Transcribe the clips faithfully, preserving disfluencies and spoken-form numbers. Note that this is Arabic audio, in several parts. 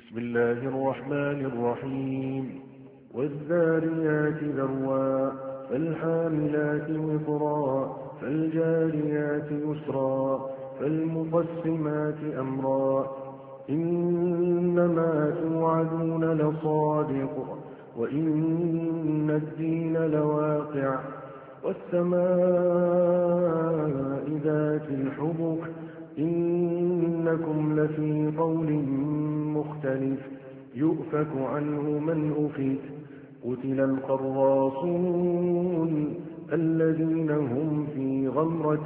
بسم الله الرحمن الرحيم والذاريات ذروا فالحاملات وقرا فالجاريات يسرا فالمقسمات أمرا إنما توعدون لصادق وإن الدين لواقع والسماء ذات الحبك إنكم لفي قول مختلف يؤفك عنه من أفك قتل القراصون الذين هم في غمرة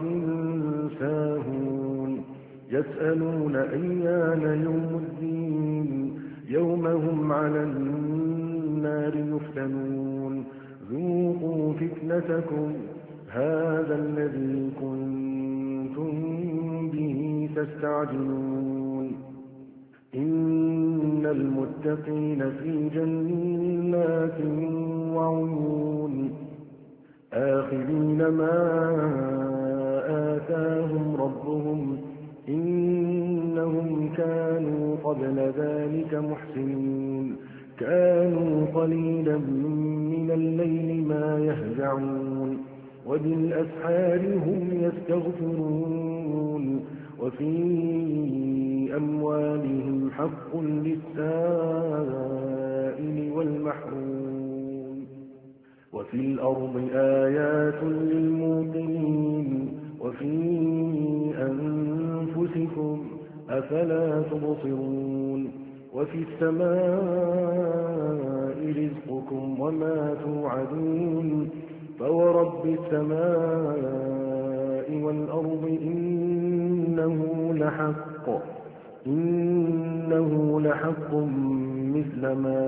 ساهون يسألون أيان يوم الدين يوم هم على النار يفتنون ذوقوا فتنتكم هذا الذي كنتم به تستعجلون إن المتقين في جنات وعيون آخذين ما آتاهم ربهم إنهم كانوا قبل ذلك محسنين كانوا قليلا من الليل ما يهجعون وبالأسحار هم يستغفرون وفي أموالهم حق للسائل والمحروم وفي الأرض آيات للموقنين وفي أنفسكم أفلا تبصرون وفي السماء رزقكم وما توعدون فورب السماء والأرض إنه لحق إنه لحق مثل ما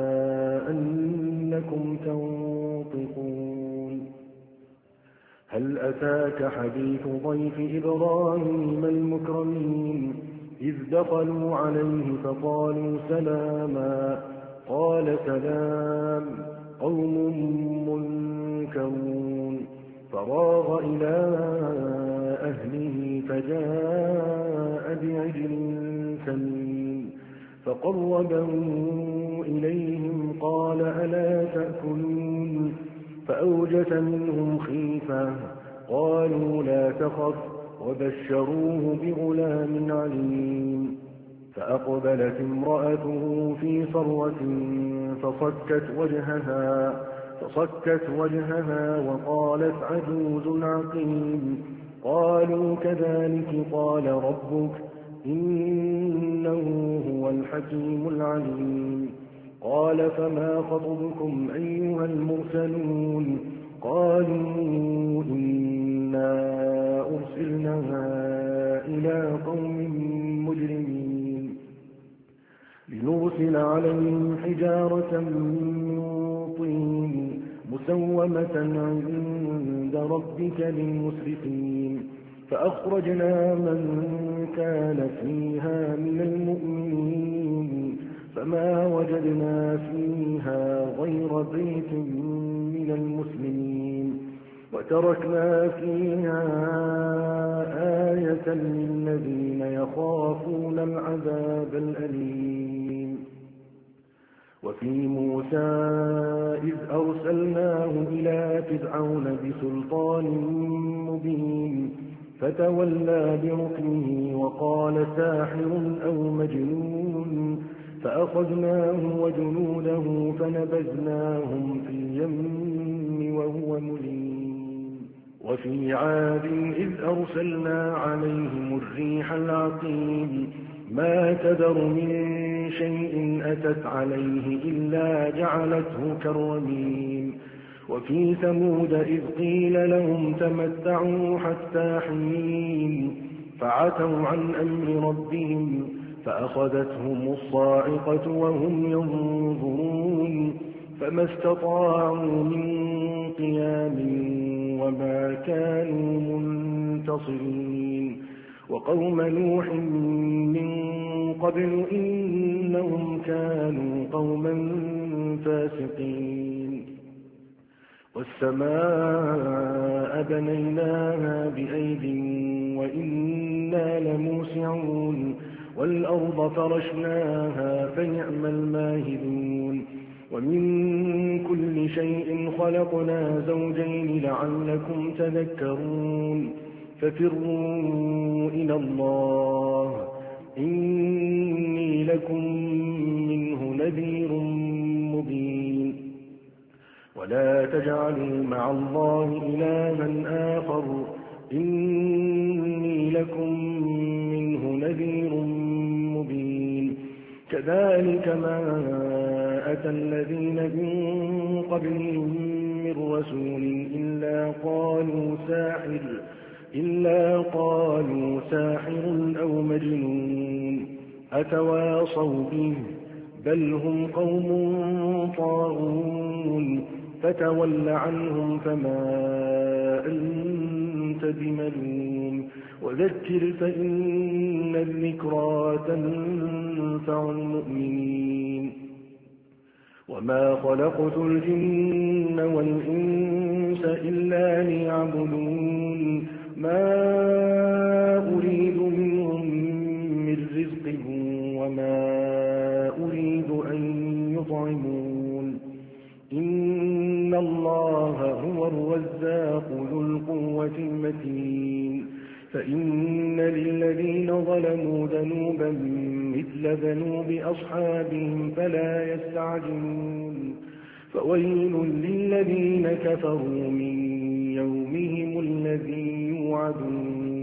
أنكم تنطقون هل أتاك حديث ضيف إبراهيم المكرمين إذ دخلوا عليه فقالوا سلاما قال سلام قوم منكرون فراغ إلى أهله فجاء بعجل سمين فقربه إليهم قال ألا تأكلون فأوجس منهم خيفة قالوا لا تخف وبشروه بغلام عليم فأقبلت امرأته في صرة فصكت وجهها فصكت وجهها وقالت عجوز عقيم قالوا كذلك قال ربك إنه هو الحكيم العليم قال فما خطبكم أيها المرسلون قالوا إنا أرسلنا إلى قوم مجرمين لنرسل عليهم حجارة من طين مسومة عند ربك للمسرفين فأخرجنا من كان فيها من المؤمنين فما وجدنا فيها غير بيت من المسلمين وتركنا فيها آية للذين يخافون العذاب الأليم وفي موسى إذ أرسلناه إلى فرعون بسلطان مبين فتولى بركنه وقال ساحر أو مجنون فأخذناه وجنوده فنبذناهم في اليم وهو مليم وفي عاد إذ أرسلنا عليهم الريح العقيم ما تذر من شيء أتت عليه إلا جعلته كالرميم وفي ثمود إذ قيل لهم تمتعوا حتى حين فعتوا عن أمر ربهم فأخذتهم الصاعقة وهم ينظرون فما استطاعوا من قيام وما كانوا منتصرين وقوم نوح من قبل إنهم كانوا قوما فاسقين والسماء بنيناها بأيد وإنا لموسعون والأرض فرشناها فنعم الماهدون ومن كل شيء خلقنا زوجين لعلكم تذكرون ففروا إلى الله إني لكم منه نذير مبين ولا تجعلوا مع الله إلها آخر إني لكم منه نذير مبين كذلك ما أتى الذين من قبلهم من رسول إلا قالوا ساحر إلا قالوا ساحر أو مجنون أتواصوا به بل هم قوم طاغون فتول عنهم فما أنت بملوم وذكر فإن الذكرى تنفع المؤمنين وما خلقت الجن والإنس إلا ليعبدون ما أريد منهم من رزق وما أريد أن يطعمون إن الله هو الرزاق ذو القوة المتين فإن للذين ظلموا ذنوبا مثل ذنوب أصحابهم فلا يستعجلون فويل للذين كفروا من يومهم الذي يوعدون